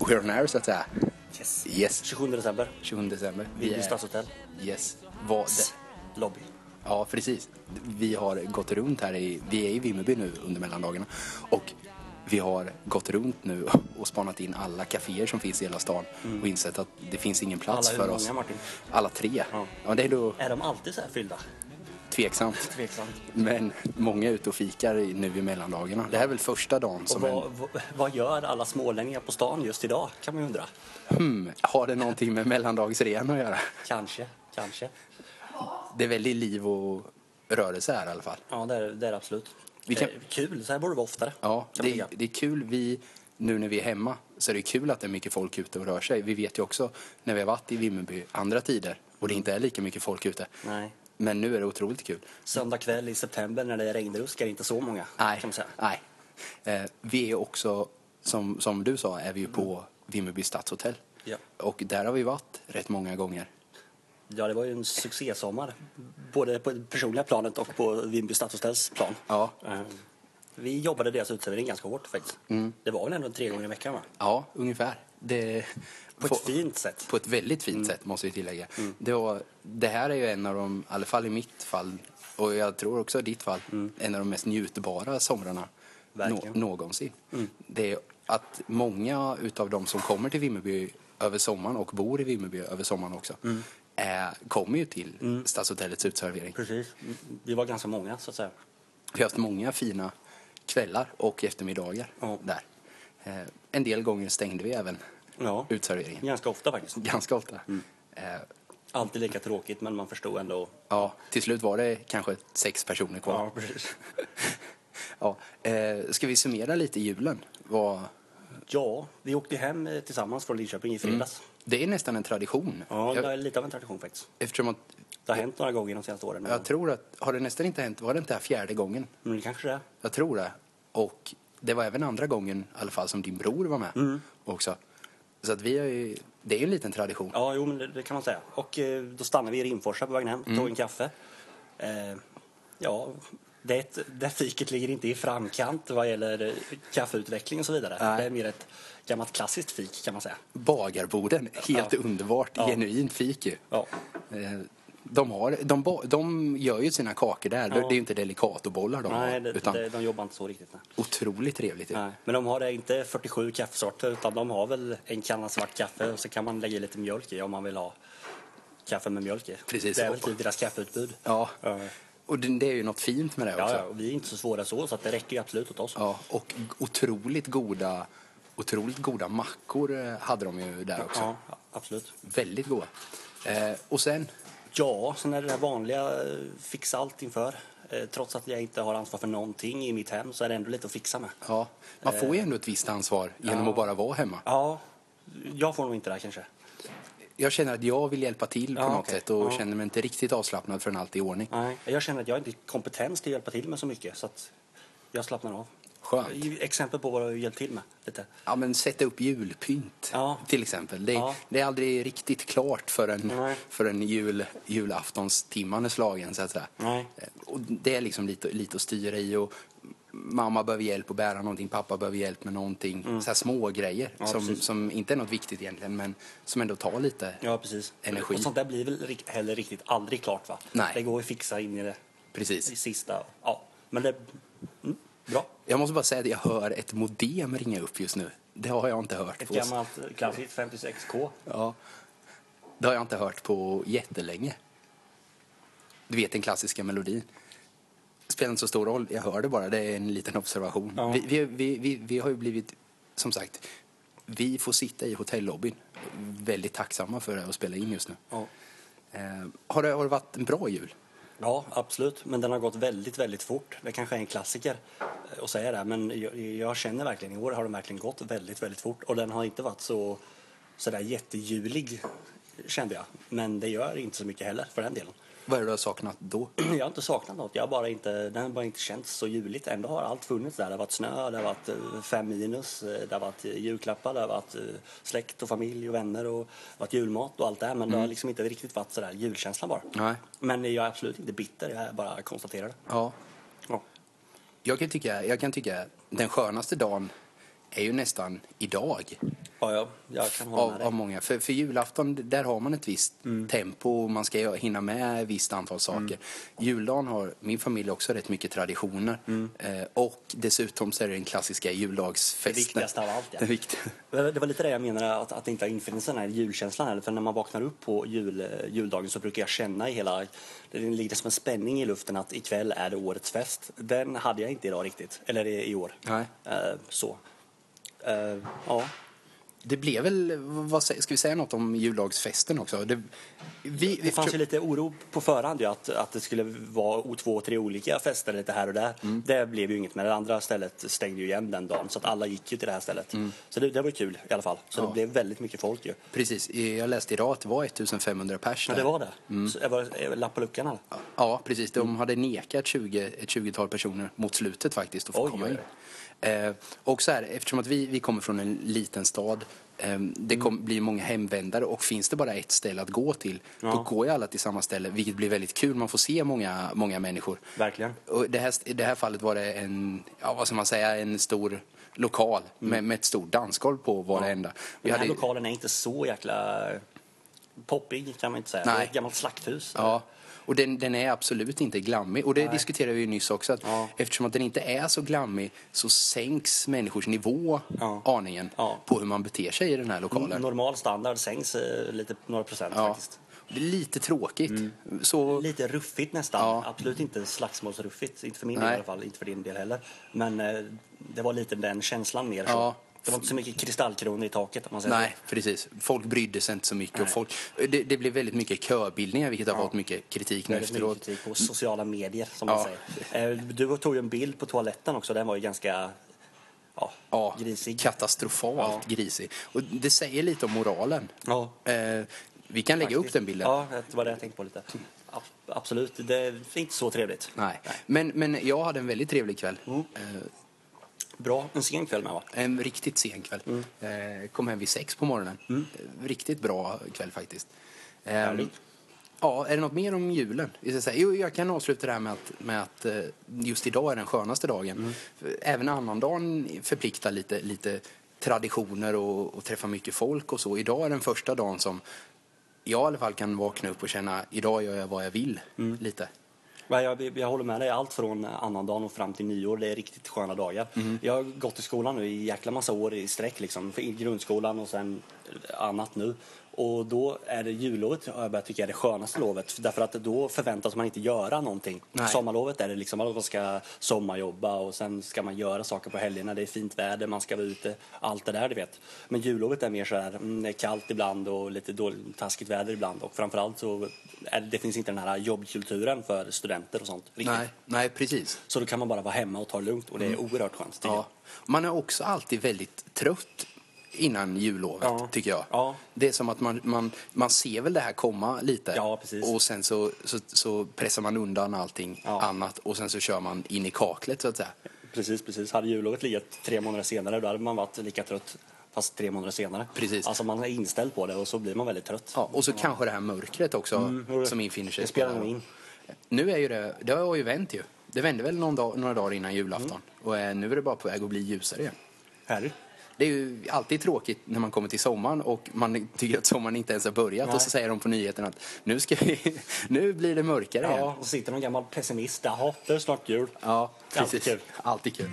we're on air så att säga. Yes. 27 december. 27 december. Vimmerby Stadshotell. Yes. Lobby. Ja, precis. Vi har gått runt här vi är i Vimmerby nu under mellandagarna. Och vi har gått runt nu och spanat in alla kaféer som finns i hela stan. Och insett att det finns ingen plats alla för många, oss. Martin? Alla 3. Ja, det är då Är de alltid så här fyllda? tveksamt. Tveksamt. Men många är ute och fikar nu i mellandagarna. Det här är väl första dagen som Och vad gör alla smålänningar på stan just idag, kan man ju undra. har det någonting med mellandagsrean att göra? Kanske. Det är väldigt liv och rörelse här i alla fall. Ja, det är det absolut. Vi kan... Kul, så här borde det vara oftare. Ja, det är kul. Nu när vi är hemma så är det kul att det är mycket folk ute och rör sig. Vi vet ju också när vi har varit i Vimmerby andra tider och det inte är lika mycket folk ute. Nej. Men nu är det otroligt kul. Söndag kväll i september när det är regnrusk är det inte så många, kan man säga. Nej. Vi är också, som du sa, är vi ju på Vimmerby Stadshotell. Ja. Och där har vi varit rätt många gånger. Ja, det var ju en succésommar. Både på det personliga planet och på Vimmerby Stadshotells plan. Ja. Vi jobbade deras utservering ganska hårt faktiskt. Det var väl ändå 3 gånger i veckan, va? Ja, ungefär. På ett fint sätt. På ett väldigt fint sätt, måste vi tillägga. Det här är ju en av de, i alla fall i mitt fall, och jag tror också i ditt fall, en av de mest njutbara somrarna någonsin. Det är att många utav de som kommer till Vimmerby över sommaren och bor i Vimmerby över sommaren också kommer ju till Stadshotellets utservering. Precis. Vi var ganska många, så att säga. Vi har haft många fina kvällar och eftermiddagar där. En del gånger stängde vi även utserveringen. Ganska ofta faktiskt. Ganska ofta. Alltid lika tråkigt, men man förstod ändå. Ja, till slut var det kanske 6 personer kvar. Ja, precis. Ska vi summera lite julen? Ja, vi åkte hem tillsammans från Linköping i fredags. Det är nästan en tradition. Ja, det är lite av en tradition faktiskt. Eftersom att det har hänt några gånger de senaste åren. Jag tror att, har det nästan inte hänt, var det inte här 4:e gången? Men det kanske det är. Jag tror det. Och det var även andra gången i alla fall som din bror var med också. Så att det är ju en liten tradition. Ja, jo, men det kan man säga. Och då stannade vi i Rimforsa på vägen hem, tog en kaffe. Det fiket ligger inte i framkant vad gäller kaffeutveckling och så vidare. Nej. Det är mer ett gammalt klassiskt fik, kan man säga. Bagarborden, helt underbart, genuint fik ju. Ja. De gör ju sina kakor där. Det är ju inte Delicatobollar de Nej, har. Utan de jobbar inte så riktigt. Nej. otroligt trevligt. Nej, men de har inte 47 kaffesorter, utan de har väl en kanna svart kaffe och så kan man lägga lite mjölk i om man vill ha kaffe med mjölk i. Precis. Det är väl typ deras kaffeutbud. Ja. Och det är ju något fint med det också. Ja, och vi är inte så svåra så att det räcker ju absolut åt oss. Ja, och otroligt goda mackor hade de ju där också. Ja, absolut. Väldigt goda. Och sen? Ja, sen är det vanliga fixa allt inför. Trots att jag inte har ansvar för någonting i mitt hem så är det ändå lite att fixa med. Ja, man får ju ändå ett visst ansvar genom att bara vara hemma. Ja, jag får nog inte det här kanske. Jag känner att jag vill hjälpa till på något sätt och känner mig inte riktigt avslappnad förrän allt är i ordning. Nej, jag känner att jag inte har kompetens till att hjälpa till med så mycket så att jag slappnar av. Skönt. Exempel på vad du har hjälpt till med lite. Ja, men sätta upp julpynt till exempel. Det är aldrig riktigt klart förrän julaftonstimman är slagen så att säga. Nej. Och det är liksom lite att styra i och mamma behöver hjälp att bära någonting, pappa behöver hjälp med någonting. Så här små grejer som inte är något viktigt egentligen men som ändå tar lite energi. Och sånt där blir väl heller riktigt aldrig klart, va? Nej. Det går att fixa in i det. Precis. I sista. Ja, men det bra. Jag måste bara säga att jag hör ett modem ringa upp just nu. Det har jag inte hört. Ett gammalt klassiskt 56K. Ja. Det har jag inte hört på jättelänge. Du vet den klassiska melodin. Det spelar inte så stor roll. Jag hör det bara. Det är en liten observation. Ja. Vi har ju blivit, som sagt, vi får sitta i hotellobbyn. Väldigt tacksamma för det att spela in just nu. Ja. Har det varit en bra jul? Ja, absolut. Men den har gått väldigt, väldigt fort. Det kanske är en klassiker att säga det. Men jag känner verkligen, i år har den verkligen gått väldigt, väldigt fort. Och den har inte varit så där jättejulig, kände jag. Men det gör inte så mycket heller för den delen. Vad är det du har saknat då? Jag har inte saknat något. Den har bara inte känts så juligt. Ändå har allt funnits där. Det har varit snö, det har varit 5 minus, det har varit julklappar, det har varit släkt och familj och vänner och varit julmat och allt det här. Men det har liksom inte riktigt varit sådär julkänslan bara. Nej. Men jag är absolut inte bitter, jag bara konstaterar det. Ja. Jag kan tycka den skönaste dagen är ju nästan idag. Ja, jag kan hålla med dig. Av många. För julafton, där har man ett visst tempo och man ska hinna med ett visst antal saker. Juldagen har min familj också rätt mycket traditioner. Och dessutom så är det den klassiska juldagsfesten. Det viktigaste av allt, ja. Det var lite det jag menade, att det inte har infunnit sig den här julkänslan heller. För när man vaknar upp på juldagen så brukar jag känna det ligger som en spänning i luften att ikväll är det årets fest. Den hade jag inte idag riktigt, eller i år. Nej. Ja. Det blev väl, ska vi säga något om juldagsfesten också? Det fanns ju lite oro på förhand ju, att det skulle vara 2-3 olika fester lite här och där. Det blev ju inget, med det andra stället stängde ju igen den dagen, så att alla gick ju till det här stället. Så det var kul i alla fall. Så det blev väldigt mycket folk ju. Precis, jag läste idag att det var 1500 pers där. Ja, det var det. Så det var lapp på luckan eller? Ja, precis. De hade nekat ett 20-tal personer mot slutet faktiskt att få komma in. Och så här, eftersom att vi kommer från en liten stad, det blir många hemvändare, och finns det bara ett ställe att gå till, då går ju alla till samma ställe, vilket blir väldigt kul. Man får se många människor. Verkligen. Och i det här fallet var det en stor lokal med ett stort dansgolv på varenda. Den här lokalen är inte så jäkla poppig, kan man inte säga. Nej. Det är ett gammalt slakthus. Ja. Och den är absolut inte glammig. Och det diskuterade vi ju nyss också. Att eftersom att den inte är så glammig så sänks människors nivå aningen på hur man beter sig i den här lokalen. Normal standard sänks några procent faktiskt. Det är lite tråkigt. Så... Lite ruffigt nästan. Ja. Absolut inte slagsmålsruffigt. Inte för min del i alla fall. Inte för din del heller. Men det var lite den känslan mer. Så. Det var inte så mycket kristallkronor i taket, om man säger. Nej, precis. Folk brydde sig inte så mycket. Och det blev väldigt mycket köbildningar, vilket har fått mycket kritik nu efteråt. Mycket kritik på sociala medier, som man säger. Du tog ju en bild på toaletten också. Den var ju ganska grisig. Katastrofalt grisig. Och det säger lite om moralen. Ja. Vi kan lägga upp den bilden. Ja, det var det jag tänkte på lite. Absolut, det är inte så trevligt. Nej. Men jag hade en väldigt trevlig kväll. Bra, en sen kväll med, va? En riktigt sen kväll. Kom hem vid 6 på morgonen. Riktigt bra kväll faktiskt. Ja, är det något mer om julen? Jag kan avsluta det här med att just idag är den skönaste dagen. Även annandagen förpliktar lite traditioner och träffa mycket folk och så. Idag är den första dagen som jag i alla fall kan vakna upp och känna, idag gör jag vad jag vill lite. Jag håller med dig, allt från annandagen och fram till nyår, det är riktigt sköna dagar. Jag har gått i skolan nu i jäkla massa år i sträck liksom, i grundskolan och sen annat nu. Och då är det jullovet, jag börjar tycka, är det skönaste lovet. Därför att då förväntas man inte göra någonting. Nej. Sommarlovet är det liksom att man ska sommarjobba och sen ska man göra saker på helgerna. Det är fint väder, man ska vara ute, allt det där, du vet. Men jullovet är mer så här, det är kallt ibland och lite taskigt väder ibland. Och framförallt så det finns inte den här jobbkulturen för studenter och sånt. Riktigt. Nej, precis. Så då kan man bara vara hemma och ta det lugnt, och det är oerhört skönt. Man är också alltid väldigt trött innan jullovet, tycker jag. Ja. Det är som att man ser väl det här komma lite. Ja, precis. Och sen så pressar man undan allting annat och sen så kör man in i kaklet, så att säga. Precis. Hade jullovet legat 3 månader senare, då hade man varit lika trött fast 3 månader senare. Precis. Alltså man är inställd på det och så blir man väldigt trött. Ja, och så kanske det här mörkret också som infinner sig. Det spelar nog in. Nu är ju det har ju vänt ju. Det vände väl några dagar innan julafton. Och nu är det bara på väg att bli ljusare igen. Härligt. Det är ju alltid tråkigt när man kommer till sommaren och man tycker att sommaren inte ens har börjat. Nej. Och så säger de på nyheterna att nu blir det mörkare igen. Ja, och så sitter någon gammal pessimist. Jaha, det är snart jul. Ja, precis. Alltid kul.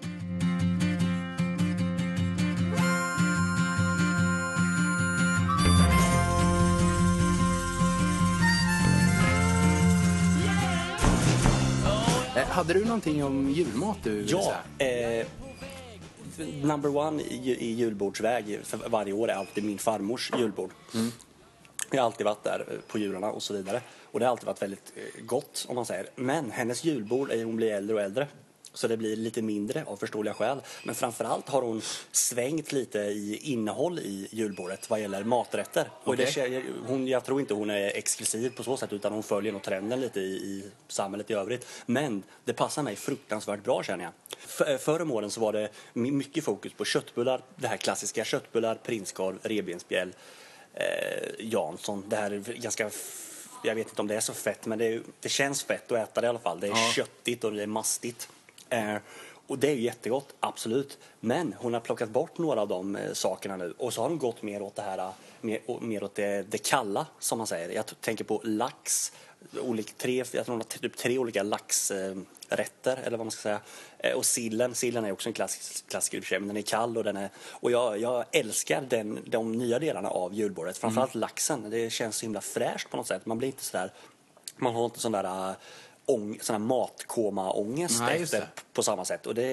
Hade du någonting om julmat du vill säga? Number one i julbordsväg för varje år är alltid min farmors julbord. Jag har alltid varit där på jularna och så vidare. Och det har alltid varit väldigt gott, om man säger. Men hennes julbord är hon blir äldre och äldre. Så det blir lite mindre av förståeliga skäl. Men framförallt har hon svängt lite i innehåll i julbordet vad gäller maträtter. Okay. Och jag tror inte hon är exklusiv på så sätt, utan hon följer nog trenden lite i samhället i övrigt. Men det passar mig fruktansvärt bra, känner jag. Förr om åren så var det mycket fokus på köttbullar. Det här klassiska köttbullar, prinskorv, revbensspjäll, Jansson. Det här är ganska... Jag vet inte om det är så fett, men det känns fett att äta det i alla fall. Det är köttigt och det är mastigt. Och det är ju jättegott, absolut. Men hon har plockat bort några av de sakerna nu. Och så har hon gått mer åt det här, mer åt det kalla, som man säger. Jag tänker på lax. Jag tror hon har typ 3 olika laxrätter, eller vad man ska säga. Och sillen är också en klassisk i och för sig, men den är kall och jag älskar de nya delarna av julbordet. Framförallt laxen. Det känns så himla fräscht på något sätt. Man blir inte så där, man har inte sån där sån här matkoma-ångest efter på samma sätt. Och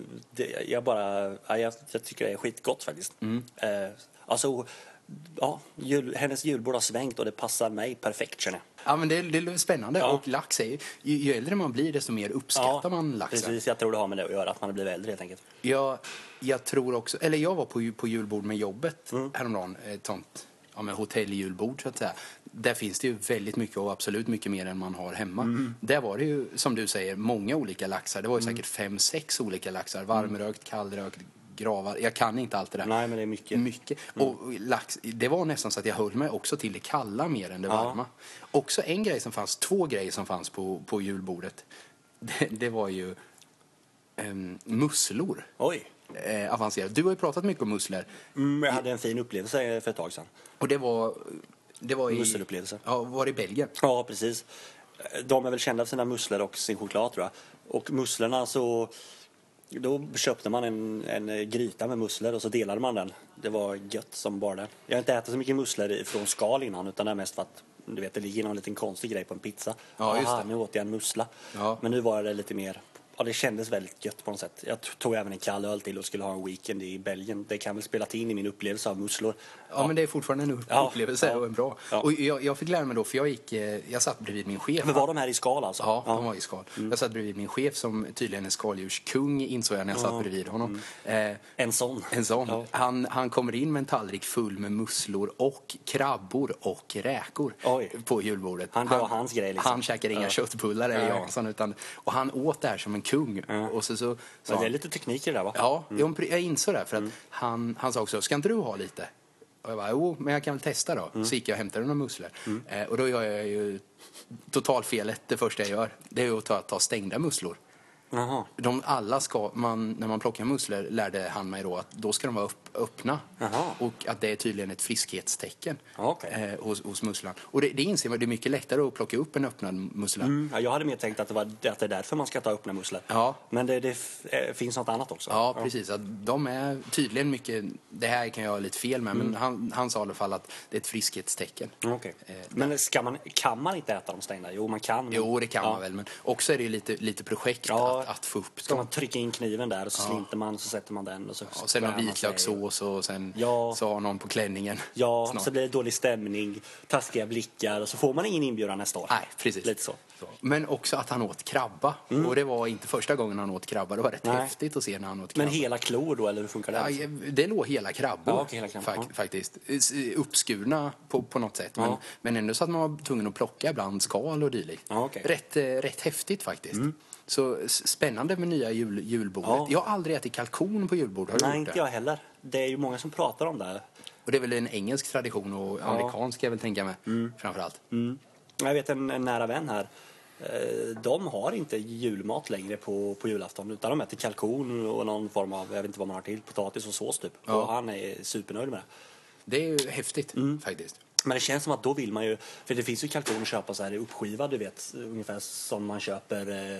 jag tycker det är skitgott faktiskt. Alltså, ja, hennes julbord har svängt och det passar mig perfekt, känner jag. Ja, men det är spännande. Ja. Och lax är ju äldre man blir, desto mer uppskattar man laxen. Precis, jag tror det har med det att göra, att man blir äldre helt enkelt. Jag tror också, eller jag var på julbord med jobbet häromdagen, ett sånt hotelljulbord så att säga. Där finns det ju väldigt mycket och absolut mycket mer än man har hemma. Där var det ju, som du säger, många olika laxar. Det var ju säkert 5-6 olika laxar. Varmrökt, kallrökt, gravar. Jag kan inte allt det där. Nej, men det är mycket. Och lax, det var nästan så att jag höll mig också till det kalla mer än det varma. Också en grej som fanns, 2 grejer som fanns på julbordet. Det var ju musslor. Oj. Avancerat. Du har ju pratat mycket om musslor. Jag hade en fin upplevelse för ett tag sedan. Och det var i musselupplevelse. Ja, var det i Belgien? Ja, precis. De är väl kända för sina musslor och sin choklad, tror jag. Och musslorna så då köpte man en gryta med musslor och så delade man den. Det var gött som bara det. Jag har inte ätit så mycket musslor från skal innan, utan det är mest för att du vet, det ligger någon liten konstig grej på en pizza. Ja, just det. Nu åt jag en mussla. Ja. Men nu var det lite mer. Ja, det kändes väldigt gött på något sätt. Jag tog även en kall öl till och skulle ha en weekend i Belgien. Det kan väl spela in i min upplevelse av musslor. Ja, men det är fortfarande en upplevelse och en bra. Ja. Och jag fick lära mig då, för jag satt bredvid min chef. Men var de här i skal alltså? Ja, de var i skal. Jag satt bredvid min chef som tydligen är skaldjurskung, insåg jag när jag satt bredvid honom. En sån. Ja. Han kommer in med en tallrik full med musslor och krabbor och räkor på julbordet. Det var hans grej liksom. Han käkade inga köttbullar eller Jansson, och han åt det här som en kung. Och så men det är lite teknik i det där, va? Ja, jag insåg det, för att han sa också, ska inte du ha lite? Och jag bara, jo, men jag kan väl testa då. Så gick jag och hämtade några musslor. Och då gör jag ju totalfelet, det första jag gör. Det är ju att ta stängda musslor. Aha. När man plockar musslor lärde han mig då att då ska de vara öppna. Aha. Och att det är tydligen ett friskhetstecken hos musslan. Och det inser man, det är mycket lättare att plocka upp en öppnad mussla. Ja, jag hade mer tänkt att det är därför man ska ta öppna musslor. Ja. Men det finns något annat också. Ja, precis. Att de är tydligen mycket, det här kan jag ha lite fel med, men han sa i alla fall att det är ett friskhetstecken. Okay. Men kan man inte äta dem stängda? Jo, man kan. Jo, det kan man väl, men också är det ju lite projekt att få upp. Ska man trycka in kniven där och så slinter man, så sätter man den. Och sen har vitlökssås och sen så har någon på klänningen. Ja, så blir det dålig stämning, taskiga blickar och så får man ingen inbjudan nästa år. Nej, precis. Lite så. Men också att han åt krabba. Och det var inte första gången han åt krabba. Det var rätt häftigt att se när han åt krabba. Men hela klor då, eller hur funkar det? Ja, det låg hela krabbor faktiskt. Uppskurna på något sätt. Men ändå så att man var tvungen att plocka ibland skal och dylikt. Rätt häftigt faktiskt. Så spännande med nya julbordet. Ja. Jag har aldrig ätit kalkon på julbord. Har du gjort det? Nej, inte jag heller. Det är ju många som pratar om det. Och det är väl en engelsk tradition och amerikansk, jag vill tänka mig, framförallt. Jag vet en nära vän här. De har inte julmat längre på julafton, utan de äter kalkon och någon form av, jag vet inte vad man har till, potatis och sås typ. Ja. Och han är supernöjd med det. Det är ju häftigt faktiskt. Men det känns som att då vill man ju, för det finns ju kalkon att köpa så här uppskivad, du vet, ungefär som man köper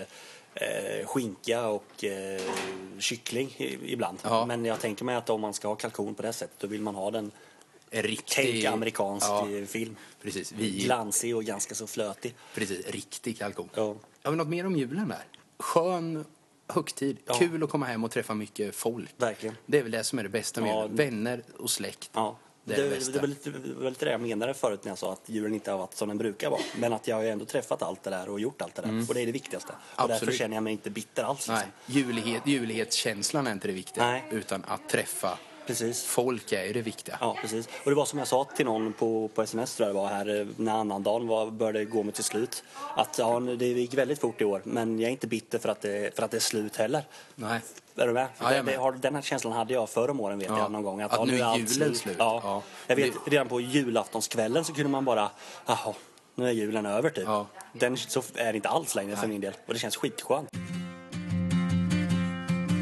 skinka och kyckling ibland. Ja. Men jag tänker mig att om man ska ha kalkon på det sättet, då vill man ha den riktig amerikansk film. Precis. Glansig och ganska så flötig. Precis, riktig kalkon. Ja. Har vi något mer om julen där? Skön högtid. Ja. Kul att komma hem och träffa mycket folk. Verkligen. Det är väl det som är det bästa med vänner och släkt. Ja. Det var lite det jag menade förut när jag sa att julen inte har varit som den brukar vara. Men att jag har ju ändå träffat allt det där och gjort allt det där. Och det är det viktigaste. Och därför känner jag mig inte bitter alls. Nej, julighetskänslan är inte det viktiga. Nej. Utan att träffa folk är ju det viktiga. Ja, precis. Och det var som jag sa till någon på sms, tror jag det var här, när annandagen började gå med till slut. Att det gick väldigt fort i år. Men jag är inte bitter för att det är slut heller. Nej. Är du med? Den här känslan hade jag förr om åren, vet jag någon gång. Att nu är julen slut. Ja. Jag vet, redan på julaftonskvällen så kunde man bara, nu är julen över typ. Ja. Så är det inte alls längre för min del. Och det känns skitskönt.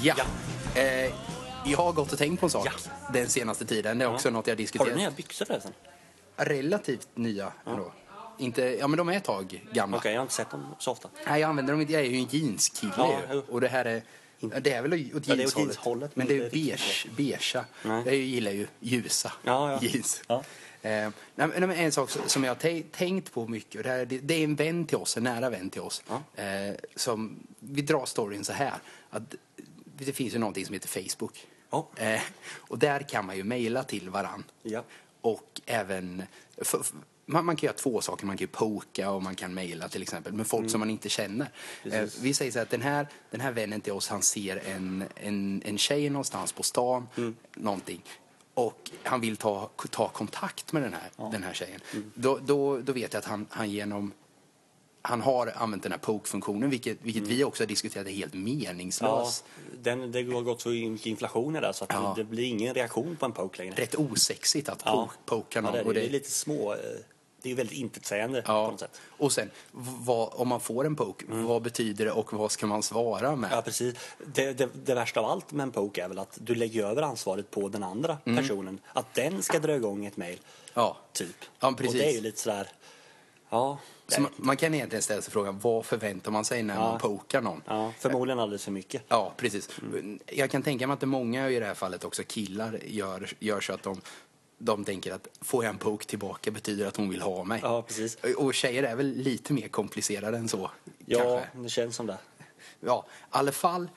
Ja. Jag har gått och tänkt på en sak den senaste tiden. Det är också något jag diskuterat. Har du nya byxor förresten? Relativt nya ändå. Inte, ja, men de är ett tag gamla. Okej, jag har inte sett dem så ofta. Nej, jag använder dem inte. Jag är ju en jeanskille. Ja, och det här är... Det är väl åt jeanshållet. Men det är beige. Jag gillar ju ljusa jeans. Ja. Men en sak som jag har tänkt på mycket. Och det är en vän till oss, en nära vän till oss. Som vi drar storyn så här. Att det finns ju någonting som heter Facebook. Och där kan man ju mejla till varann. Ja. Och även... Man kan göra två saker. Man kan ju poka och man kan mejla till exempel med folk som man inte känner. Vi säger så att den här vännen till oss, han ser en tjej någonstans på stan, någonting. Och han vill ta kontakt med den här tjejen. Då vet jag att han har använt den här poke-funktionen, vilket vi också har diskuterat är helt meningslös. Ja, det har gått så mycket inflation där så att det blir ingen reaktion på en poke längre. Rätt osexigt att poka någon. Ja, det är lite små... Det är väldigt intetsägande på något sätt. Och sen, om man får en poke, vad betyder det och vad ska man svara med? Ja, precis. Det värsta av allt med en poke är väl att du lägger över ansvaret på den andra personen. Att den ska dra igång ett mejl. Ja. Typ. Ja, precis. Och det är ju lite sådär... Ja. Så man kan egentligen ställa sig frågan, vad förväntar man sig när man pokar någon? Ja, förmodligen alldeles för mycket. Ja, precis. Jag kan tänka mig att det många i det här fallet också killar gör så att de tänker att får jag en poke tillbaka betyder att hon vill ha mig. Ja, precis. Och tjejer är väl lite mer komplicerade än så. Ja, kanske. Det känns som det. Ja, i alla fall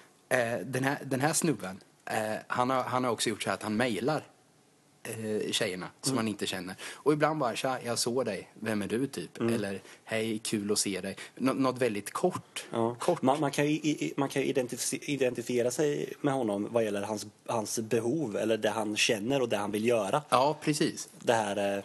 den här snubben, han har också gjort så här att han mejlar tjejerna som man inte känner. Och ibland bara, tja, jag såg dig, vem är du typ? Eller, hej, kul att se dig. Något väldigt kort. Kort. Man kan ju identifiera sig med honom vad gäller hans behov eller det han känner och det han vill göra. Ja, precis. Det här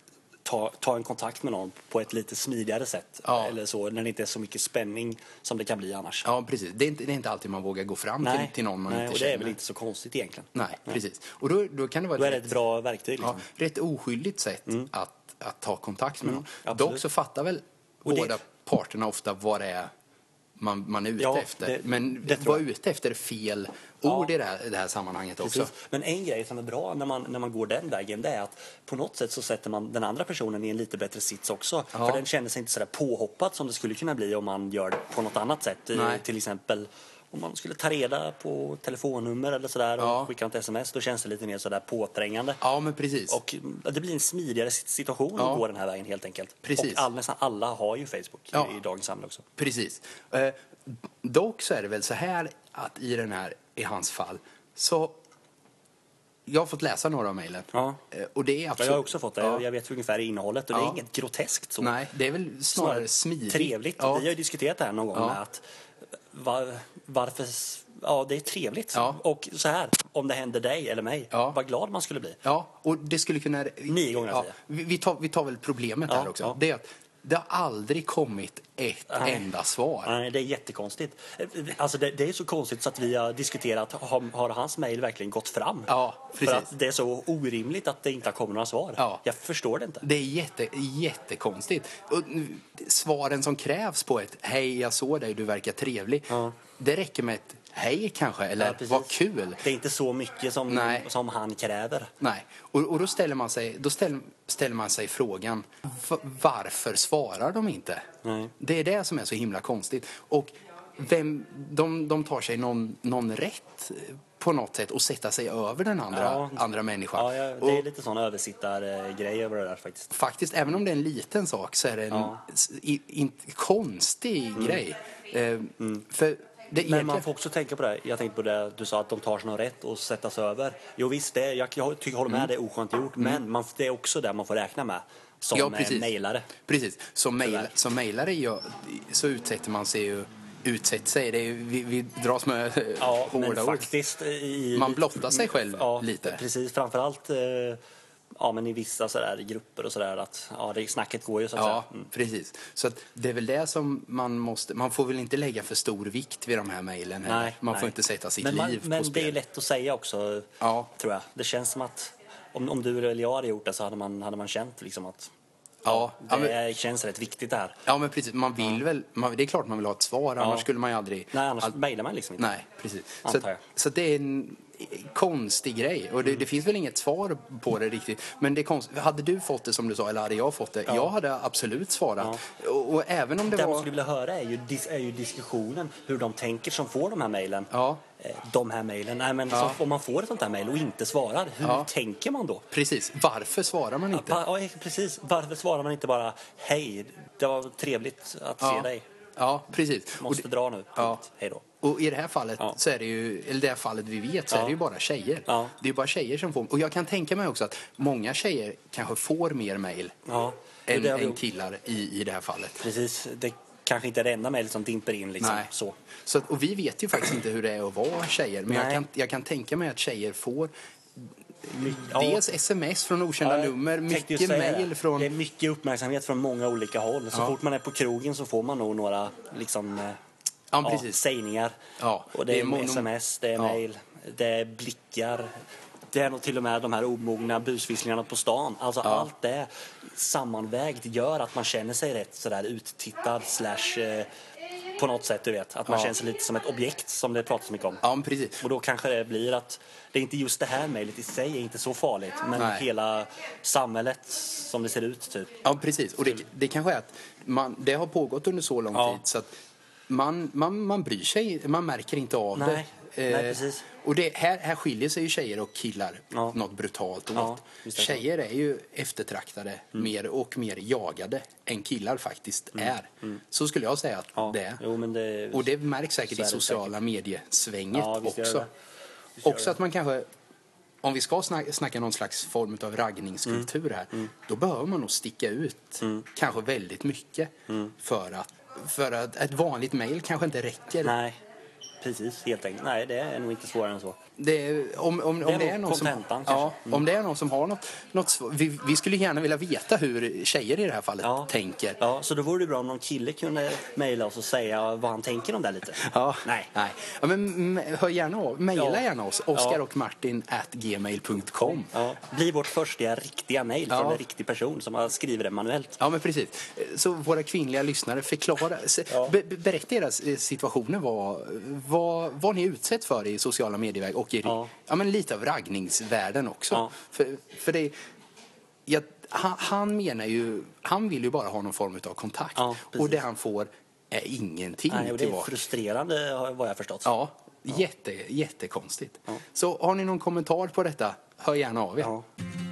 ta en kontakt med någon på ett lite smidigare sätt. Eller så, när det inte är så mycket spänning som det kan bli annars. Ja, precis. Det är inte alltid man vågar gå fram till någon man inte känner. Och det är väl inte så konstigt egentligen. Nej, precis. Och då kan det vara då är det ett bra verktyg. Liksom. Rätt oskyldigt sätt att ta kontakt med någon. Dock så fattar väl båda parterna ofta vad det är man är ute efter. Men vara ute efter fel ord i det här sammanhanget också. Men en grej som är bra när man går den vägen, det är att på något sätt så sätter man den andra personen i en lite bättre sits också. För den känner sig inte sådär påhoppad som det skulle kunna bli om man gör det på något annat sätt. Till exempel om man skulle ta reda på telefonnummer eller sådär och skicka ett sms, då känns det lite mer sådär påträngande. Ja, men precis. Och det blir en smidigare situation att gå den här vägen helt enkelt. Precis. Och nästan alla har ju Facebook i dagens samhälle också. Precis. Dock så är det väl så här att i hans fall så jag har fått läsa några av mejlen. Och det är absolut... Jag har också fått det. Jag vet ungefär innehållet och det är inget groteskt så. Nej, det är väl snarare smidigt. Trevligt. Vi har ju diskuterat det här någon gång med att varför... Ja, det är trevligt. Och så här, om det händer dig eller mig, vad glad man skulle bli. Ja, och det skulle kunna... 9 gånger vi tar väl problemet här också. Det är att det har aldrig kommit ett enda svar. Nej, det är jättekonstigt. Alltså det är så konstigt så att vi har diskuterat, har hans mejl verkligen gått fram? Ja, precis. För att det är så orimligt att det inte har kommit några svar. Jag förstår det inte. Det är jättekonstigt. Och svaren som krävs på ett hej, jag såg dig, du verkar trevlig. Det räcker med ett hej kanske, eller vad kul. Det är inte så mycket som han kräver. Nej, och då ställer man sig frågan, varför svarar de inte? Nej. Det är det som är så himla konstigt. Och de tar sig någon rätt på något sätt och sätta sig över den andra människan. Ja, det är lite sån översittargrej över det där faktiskt. Faktiskt, även om det är en liten sak så är det en konstig grej. För men man får också tänka på det. Jag tänkte på det du sa att de tar sig någon rätt och sätta sig över. Jo visst, jag håller med, det är oskönt gjort. Men det är också det man får räkna med som mejlare. Precis, som mejlare så utsätter man sig ju. Vi dras med hårda ord. Faktiskt, man blottar sig själv lite. Precis, framförallt men i vissa sådär grupper och sådär att det snacket går ju så att säga. Precis. Så att det är väl det som man får väl inte lägga för stor vikt vid de här mejlen. Man får inte sätta sitt liv på spel. Men det är lätt att säga också, tror jag. Det känns som att om du eller jag hade gjort det så hade man känt liksom att Ja, det känns rätt viktigt det här. Ja, men precis. Man vill väl, det är klart man vill ha ett svar, annars skulle man ju aldrig... Nej, annars mejlar man liksom inte. Nej, precis. Så det är en konstig grej. Och det finns väl inget svar på det riktigt. Men det är konstigt. Hade du fått det som du sa, eller hade jag fått det? Jag hade absolut svarat. Och även om det man skulle vilja höra är ju diskussionen, hur de tänker som får de här mejlen. Ja. De här mejlen. Nej, men om man får ett sånt här mejl och inte svarar, hur tänker man då? Precis. Varför svarar man inte? Ja, precis. Varför svarar man inte bara hej, det var trevligt att se dig. Ja, precis. Måste dra nu. Hej då. Och i det här fallet så är det ju, eller det här fallet vi vet, så är det ju bara tjejer. Ja. Det är ju bara tjejer som får, och jag kan tänka mig också att många tjejer kanske får mer mejl än killar i det här fallet. Precis, det kanske inte är det enda mejlet som dimper in liksom. Nej. Så. Och vi vet ju faktiskt inte hur det är att vara tjejer, men jag kan tänka mig att tjejer får dels sms från okända nummer, mycket mejl från... Det är mycket uppmärksamhet från många olika håll. Så fort man är på krogen så får man nog några liksom, sägningar. Ja, och det är sms, det är mejl, det är blickar. Det är nog till och med de här omogna busvisslingarna på stan. Alltså allt det sammanvägt gör att man känner sig rätt sådär uttittad / på något sätt, du vet. Att man känner sig lite som ett objekt som det pratas mycket om. Ja, men precis. Och då kanske det blir att det är inte just det här mejlet i sig är inte så farligt. Men hela samhället som det ser ut typ. Ja, precis. Och det kanske är att det har pågått under så lång tid så att man bryr sig, man märker inte av det. Nej, precis. Och här skiljer sig ju tjejer och killar något brutalt åt. Tjejer är ju eftertraktade mer och mer jagade än killar faktiskt är. Så skulle jag säga att det är. Jo, men och det märks säkert i sociala mediesvänget också. Också att man kanske, om vi ska snacka någon slags form av raggningskultur här, då behöver man nog sticka ut kanske väldigt mycket för att ett vanligt mejl kanske inte räcker. Nej. Precis, helt enkelt. Nej, det är nog inte svårare än så. Om det är någon som har något vi skulle gärna vilja veta hur tjejer i det här fallet tänker. Ja, så då vore det bra om någon kille kunde mejla oss och säga vad han tänker om det lite. Nej. Ja, men hör gärna av. Mejla gärna oss. oskarochmartin@gmail.com. Bli vårt första riktiga mejl från en riktig person som har skrivit det manuellt. Ja, men precis. Så våra kvinnliga lyssnare förklara. Berätta era situationer vad ni utsett för i sociala medieväg och men lite av raggningsvärlden också. För det han menar ju, han vill ju bara ha någon form av kontakt och det han får är ingenting. Nej, och det är frustrerande vad jag förstått. Jättekonstigt. Så har ni någon kommentar på detta, hör gärna av er.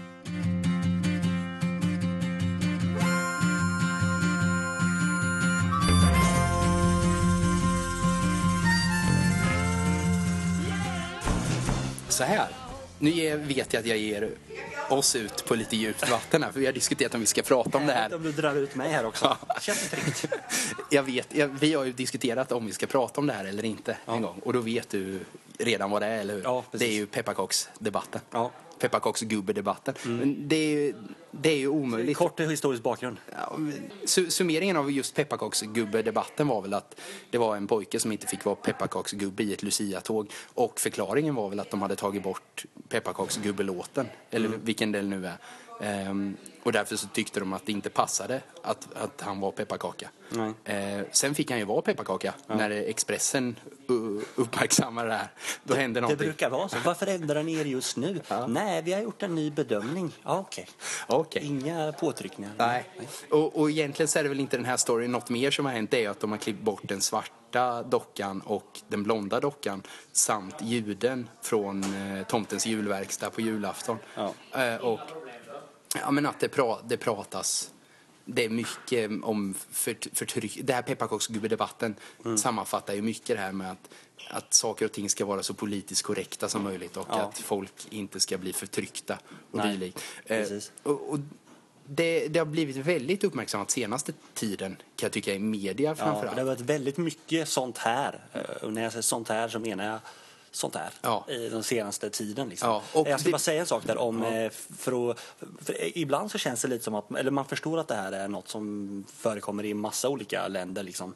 Så här. Nu vet jag att jag ger oss ut på lite djupt vatten här, för vi har diskuterat om vi ska prata om det här. Om du drar ut mig här också. Känns inte riktigt. Jag vet, vi har ju diskuterat om vi ska prata om det här eller inte en gång. Och då vet du redan vad det är, eller hur? Ja, det är ju pepparkaksdebatten. Ja. Pepparkaksgubbedebatten. Men det är ju omöjligt. Kort historisk bakgrund. Summeringen av just pepparkaksgubbedebatten var väl att det var en pojke som inte fick vara pepparkaksgubbe i ett Lucia-tåg. Och förklaringen var väl att de hade tagit bort pepparkaksgubbelåten. Eller vilken del nu är. Och därför så tyckte de att det inte passade att han var pepparkaka. Sen fick han ju vara pepparkaka när Expressen uppmärksammade det här. Då hände någonting. Det brukar vara så. Varför ändrar ni er just nu? Nej, vi har gjort en ny bedömning. Okej. Inga påtryckningar. Nej. Och egentligen så är det väl inte den här storyn. Något mer som har hänt är att de har klippt bort den svarta dockan och den blonda dockan samt ljuden från Tomtens julverkstad på julafton. Och men att det pratas, det är mycket om förtryck. Det här pepparkaksgubbedebatten sammanfattar ju mycket det här med att saker och ting ska vara så politiskt korrekta som möjligt och att folk inte ska bli förtryckta och dylikt. Och det har blivit väldigt uppmärksammat senaste tiden, kan jag tycka, i media framförallt. Det har varit väldigt mycket sånt här. Och när jag säger sånt här så menar jag sånt här i den senaste tiden liksom. Jag ska bara säga en sak där om för ibland så känns det lite som att, eller man förstår att det här är något som förekommer i massa olika länder liksom.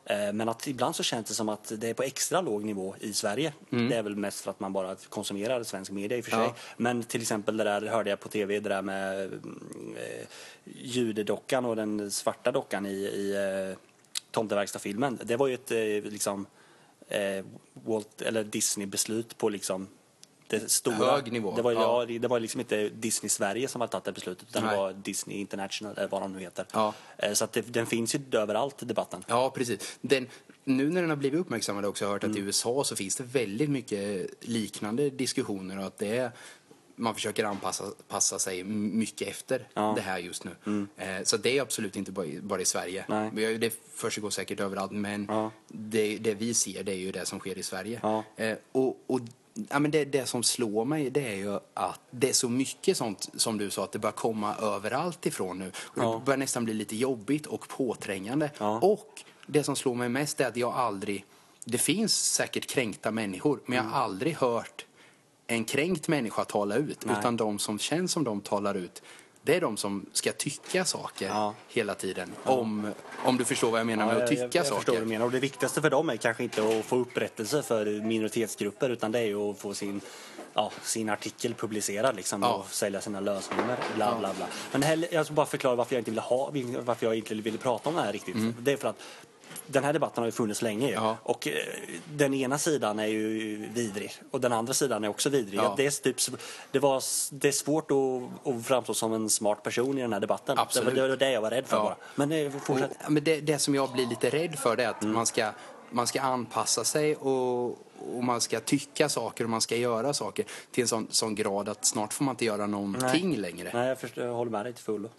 Men att ibland så känns det som att det är på extra låg nivå i Sverige. Det är väl mest för att man bara konsumerar svensk media i och för sig. Men till exempel det där hörde jag på tv, det där med judedockan och den svarta dockan i Tomteverkstad-filmen. Det var ju ett liksom Walt eller Disney-beslut på liksom det stora. Hög nivå. Det var liksom inte Disney Sverige som hade tagit det beslutet, utan det var Disney International, eller vad de nu heter. Så att den finns ju överallt i debatten. Ja, precis. Nu när den har blivit uppmärksammad har jag också hört att i USA så finns det väldigt mycket liknande diskussioner och att man försöker anpassa sig mycket efter det här just nu. Så det är absolut inte bara i Sverige. Nej. Det försiggår säkert överallt, men det vi ser, det är ju det som sker i Sverige. Men det som slår mig, det är ju att det är så mycket sånt som du sa, att det börjar komma överallt ifrån nu. Och det börjar nästan bli lite jobbigt och påträngande. Och det som slår mig mest är att det finns säkert kränkta människor, men jag har aldrig hört en kränkt människa tala ut. Nej. Utan de som känns som de talar ut, det är de som ska tycka saker hela tiden. Om du förstår vad jag menar med att tycka jag saker. Förstår vad du menar. Och det viktigaste för dem är kanske inte att få upprättelse för minoritetsgrupper, utan det är ju att få sin artikel publicerad liksom, och sälja sina lösningar. Bla, bla, bla. Men jag ska bara förklara varför jag inte ville prata om det här riktigt. Det är för att den här debatten har ju funnits länge och den ena sidan är ju vidrig och den andra sidan är också vidrig. Det är svårt att framstå som en smart person i den här debatten. Absolut. Det var det jag var rädd för bara. Men fortsätt. Men det som jag blir lite rädd för, det är att man ska anpassa sig och man ska tycka saker och man ska göra saker till en sån grad att snart får man inte göra någonting längre. Nej, jag håller med dig till fullo.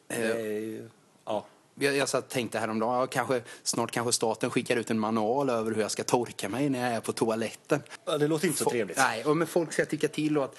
Jag tänkte häromdagen, snart kanske staten skickar ut en manual över hur jag ska torka mig när jag är på toaletten. Ja, det låter inte så trevligt. Nej, men folk ska tycka till och att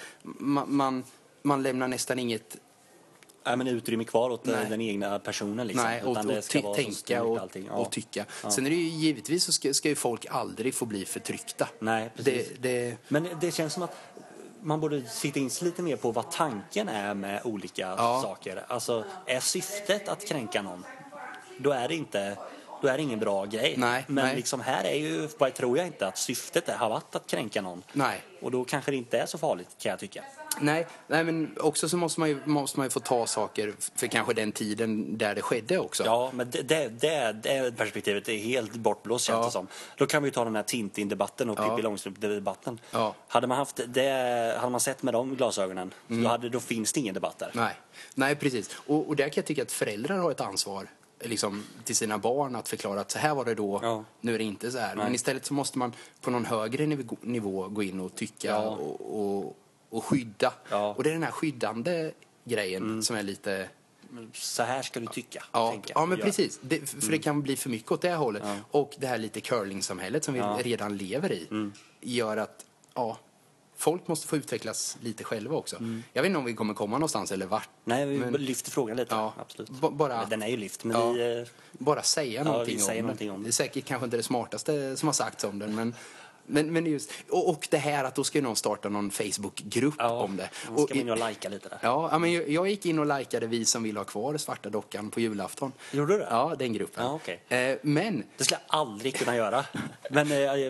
man lämnar nästan inget utrymme kvar åt den egna personen liksom. Nej, och tänka och tycka. Sen är det ju givetvis så ska ju folk aldrig få bli förtryckta. Nej, precis. Men det känns som att man borde sitta in lite mer på vad tanken är med olika saker. Alltså, är syftet att kränka någon, då är det ingen bra grej. Men liksom här är ju, tror jag inte att syftet har varit att kränka någon. Nej. Och då kanske det inte är så farligt, kan jag tycka. Nej, men också så måste man ju få ta saker för kanske den tiden där det skedde också. Ja, men det perspektivet är helt bortblåst, känns det som. Då kan vi ta den här Tintin-debatten och Pippi Långstrump-debatten. Hade man sett med de glasögonen, då finns det ingen debatt där. Nej, precis. Och där kan jag tycka att föräldrar har ett ansvar liksom, till sina barn att förklara att så här var det då, nu är det inte så här. Men istället så måste man på någon högre nivå gå in och tycka och skydda. Och det är den här skyddande grejen som är lite... Så här ska du tycka. Ja, men precis. För det kan bli för mycket åt det här hållet. Och det här lite curling-samhället som vi redan lever i gör att folk måste få utvecklas lite själva också. Jag vet inte om vi kommer komma någonstans eller vart. Nej, vi lyfter frågan lite. Absolut. Den är ju lyft. Men bara säga någonting om det. Det är säkert kanske inte det smartaste som har sagts om den, men just, och det här att då ska någon starta någon Facebook-grupp om det. Och ska man ju lajka lite där. Ja, men jag gick in och lajkade vi som vill ha kvar svarta dockan på julafton. Gjorde du det? Ja, den gruppen. Okay. Men det skulle jag aldrig kunna göra. Men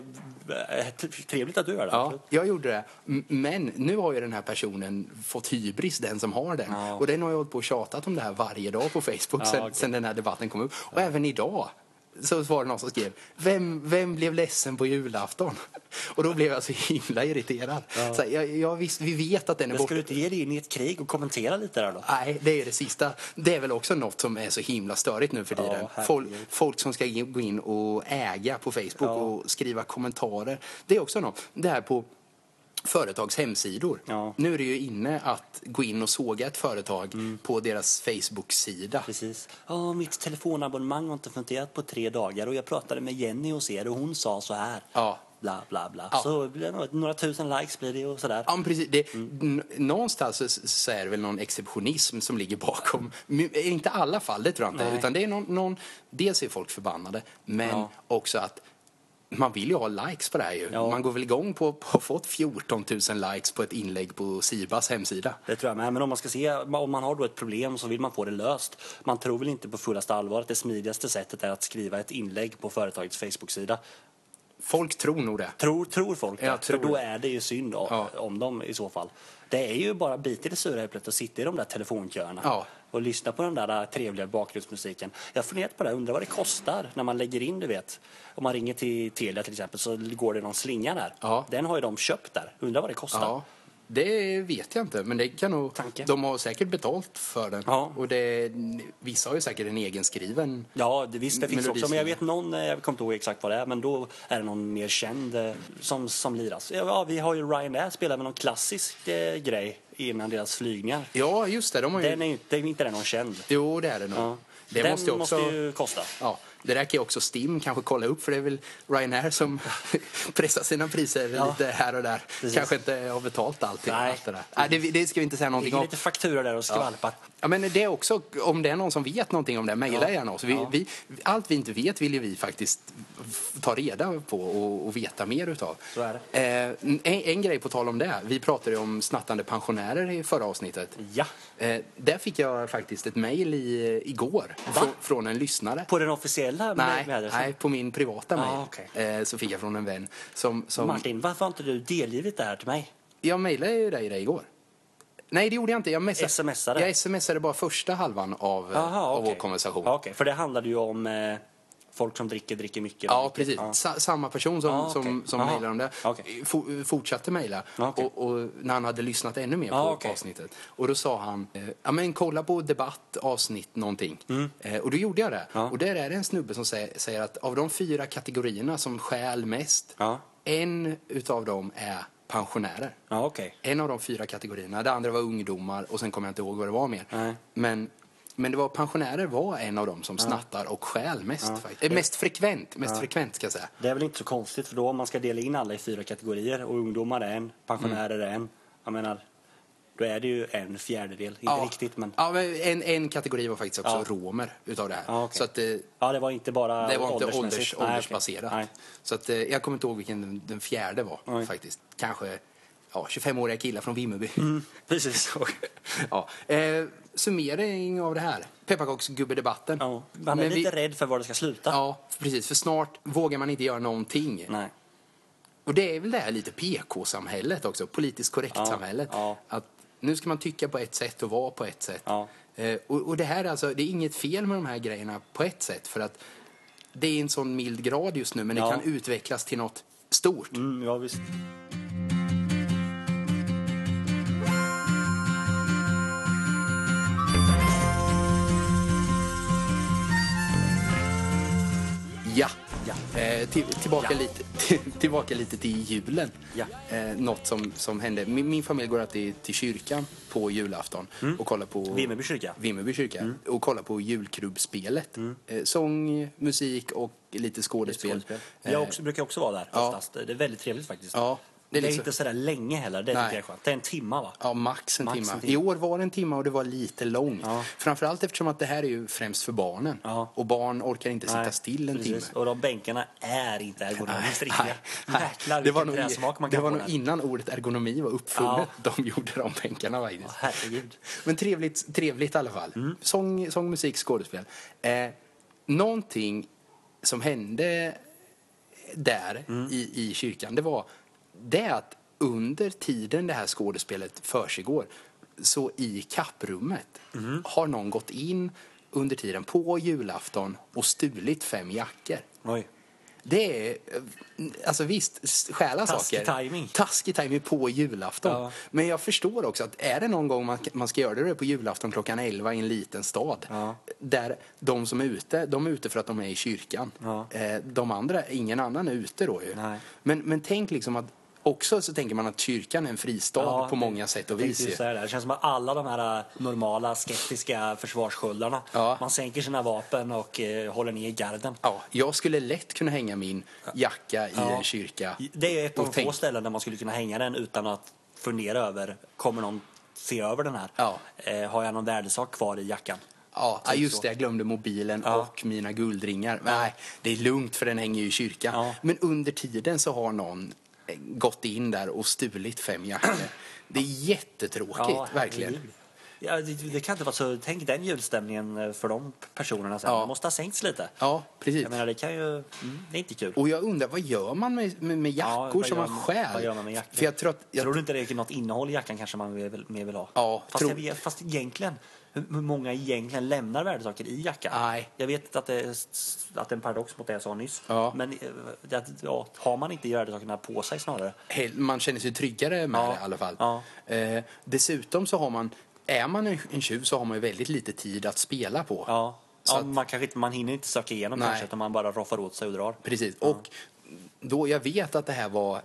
trevligt att du gör det. Ja, jag gjorde det. Men nu har ju den här personen fått hybris, den som har den. Och den har jag hållit på och tjatat om det här varje dag på Facebook sen den här debatten kom upp. Och även idag så var det någon som skrev, vem blev ledsen på julafton? Och då blev jag så himla irriterad. Så vi vet att den är borta. Men ska du inte ge dig in i ett krig och kommentera lite där då? Nej, det är det sista. Det är väl också något som är så himla störigt nu för tiden. Folk som ska gå in och äga på Facebook och skriva kommentarer. Det är också något. Det här på företags hemsidor. Nu är det ju inne att gå in och såga ett företag på deras Facebook-sida. Precis. Mitt telefonabonnemang har inte fungerat på 3 dagar och jag pratade med Jenny hos er och hon sa så här. Bla bla bla. Så blir det några tusen likes blir det och sådär. Ja, precis. Någonstans så är det väl någon exceptionism som ligger bakom. Inte alla fall, det tror jag inte. Utan det är någon dels är folk förbannade, men också att man vill ju ha likes på det här ju. Ja. Man går väl igång på att ha fått 14 000 likes på ett inlägg på Sibas hemsida. Det tror jag med. Men om man ska se, om man har då ett problem så vill man få det löst. Man tror väl inte på fullaste allvar att det smidigaste sättet är att skriva ett inlägg på företagets Facebook-sida. Folk tror nog det. Tror folk det? Jag tror för då det. är det ju synd om dem i så fall. Det är ju bara bit i det sura äpplet att sitta i de där telefonköerna. Ja. Och lyssna på den där trevliga bakgrundsmusiken. Jag har funderat på det, undrar vad det kostar när man lägger in, du vet. Om man ringer till Telia till exempel så går det någon slinga där. Ja. Den har ju de köpt där. Undrar vad det kostar. Ja, det vet jag inte, men det kan nog... Tanke. De har säkert betalt för den. Ja. Och vissa har ju säkert en egen skriven. Ja, visst det finns också. Men jag vet melodislinga. jag kommer inte ihåg exakt vad det är, men då är det någon mer känd som liras. Ja, vi har ju Ryanair spelat med någon klassisk grej innan deras flygningar. Ja, just det. De har ju... Den är inte den någon känd. Jo, det är det nog. Ja. Det Den måste också... ju kosta. Ja, det där kan ju också Stim kanske kolla upp, för det är väl Ryanair som pressar sina priser lite här och där. Precis. Kanske inte har betalt allting. Nej. Allt det där. Nej, det ska vi inte säga någonting Det är om. lite faktura där och skvalpar. Ja, men det är också, om det är någon som vet någonting om det, mejla gärna oss. Allt vi inte vet vill ju vi faktiskt ta reda på och veta mer utav. Så är det. En grej på tal om det. Vi pratade ju om snattande pensionärer i förra avsnittet. Ja. Där fick jag faktiskt ett mejl igår från en lyssnare. På den officiella Nej, på min privata mejl. okej. Så fick jag från en vän som... Martin, varför har inte du delgivit det här till mig? Jag mejlade ju dig igår. Nej, det gjorde jag inte. Jag smsade bara första halvan av vår konversation. Okej, för det handlade ju om folk som dricker mycket. Ja, precis. Samma person som mejlade om det fortsatte mejla. Och när han hade lyssnat ännu mer på avsnittet. Och då sa han, ja men kolla på debatt, avsnitt, någonting. Och då gjorde jag det. Och där är det en snubbe som säger att av de 4 kategorierna som stjäl mest, en utav dem är pensionärer. En av de 4 kategorierna. Det andra var ungdomar och sen kommer jag inte ihåg vad det var mer. Men det var pensionärer var en av dem som snattar och stjäl mest. Mest frekvent ska jag säga. Det är väl inte så konstigt, för då om man ska dela in alla i 4 kategorier och ungdomar är en, pensionärer är en. Jag menar, då är det ju en fjärdedel. Inte riktigt, men... Ja, men en kategori var faktiskt också romer utav det här. Så att, det var inte bara det var inte åldersbaserat. Nej. Så att, jag kommer inte ihåg vilken den fjärde var faktiskt. Kanske 25-åriga killar från Vimmerby. Precis. Summering av det här. Pepparkaksgubbedebatten. Man är lite rädd för var det ska sluta. Ja, precis. För snart vågar man inte göra någonting. Nej. Och det är väl det här lite PK-samhället också. Politiskt korrekt-samhället. Att nu ska man tycka på ett sätt och vara på ett sätt. Och det här alltså, det är inget fel med de här grejerna på ett sätt. För att det är en sån mild grad just nu. Men det kan utvecklas till något stort. Ja, visst. Tillbaka lite till julen. Något som hände. Min familj går alltid till kyrkan på julafton och kollar på Vimmerby kyrka. Och kollar på julkrubbspelet. Sång, musik och lite skådespel. Jag brukar också vara där oftast. Det är väldigt trevligt faktiskt. Ja. Det är liksom inte sådär länge heller, det tycker jag är skönt. Det är en timma, va? Ja, max en timme. I år var det en timme och det var lite långt. Framförallt eftersom att det här är ju främst för barnen. Och barn orkar inte sitta still en timme. Och de bänkarna är inte ergonomiskt riktiga. Det var nog innan ordet ergonomi var uppfunnet de gjorde de bänkarna faktiskt. Herregud. Men trevligt i alla fall. Sång, musik, skådespel. Någonting som hände där i kyrkan, det var det att under tiden det här skådespelet försiggår, så i kapprummet har någon gått in under tiden på julafton och stulit 5 jackor. Oj. Det är, alltså visst, stjäla saker. Taskig timing på julafton. Men jag förstår också att är det någon gång man ska göra det på julafton klockan 11 i en liten stad. Där de som är ute för att de är i kyrkan. De andra, ingen annan är ute då ju. Men tänk liksom att också så tänker man att kyrkan är en fristad på många sätt och vis. Det känns som att alla de här normala skeptiska försvarssköldarna, man sänker sina vapen och håller ner garden. Ja, jag skulle lätt kunna hänga min jacka i en kyrka. Det är ett av de få ställen där man skulle kunna hänga den utan att fundera över, kommer någon se över den här? Har jag någon värdesak kvar i jackan? Ja, just det. Jag glömde mobilen och mina guldringar. Nej, det är lugnt för den hänger ju i kyrkan. Ja. Men under tiden så har någon gått in där och stulit 5 jackor. Det är jättetråkigt, verkligen. Ja, det kan inte vara så. Tänk den julstämningen för de personerna sen. Man måste ha sänkts lite. Ja, precis. Jag menar, det är inte kul. Och jag undrar, vad gör man med jackor som man stjäl? Vad gör man med jackor? För jag tror du inte det är något innehåll i jackan kanske man mer vill ha? Ja, fast egentligen, hur många egentligen lämnar värdesaker i jackan? Nej. Jag vet att det är en paradox mot det jag sa nyss. Ja. Men har man inte värdesakerna på sig snarare? Man känner sig tryggare med det i alla fall. Ja. Dessutom så har man, är man en tjuv så har man ju väldigt lite tid att spela på. Ja. Man hinner inte söka igenom kanske, utan man bara roffar åt sig och drar. Precis. Och då, jag vet att det här var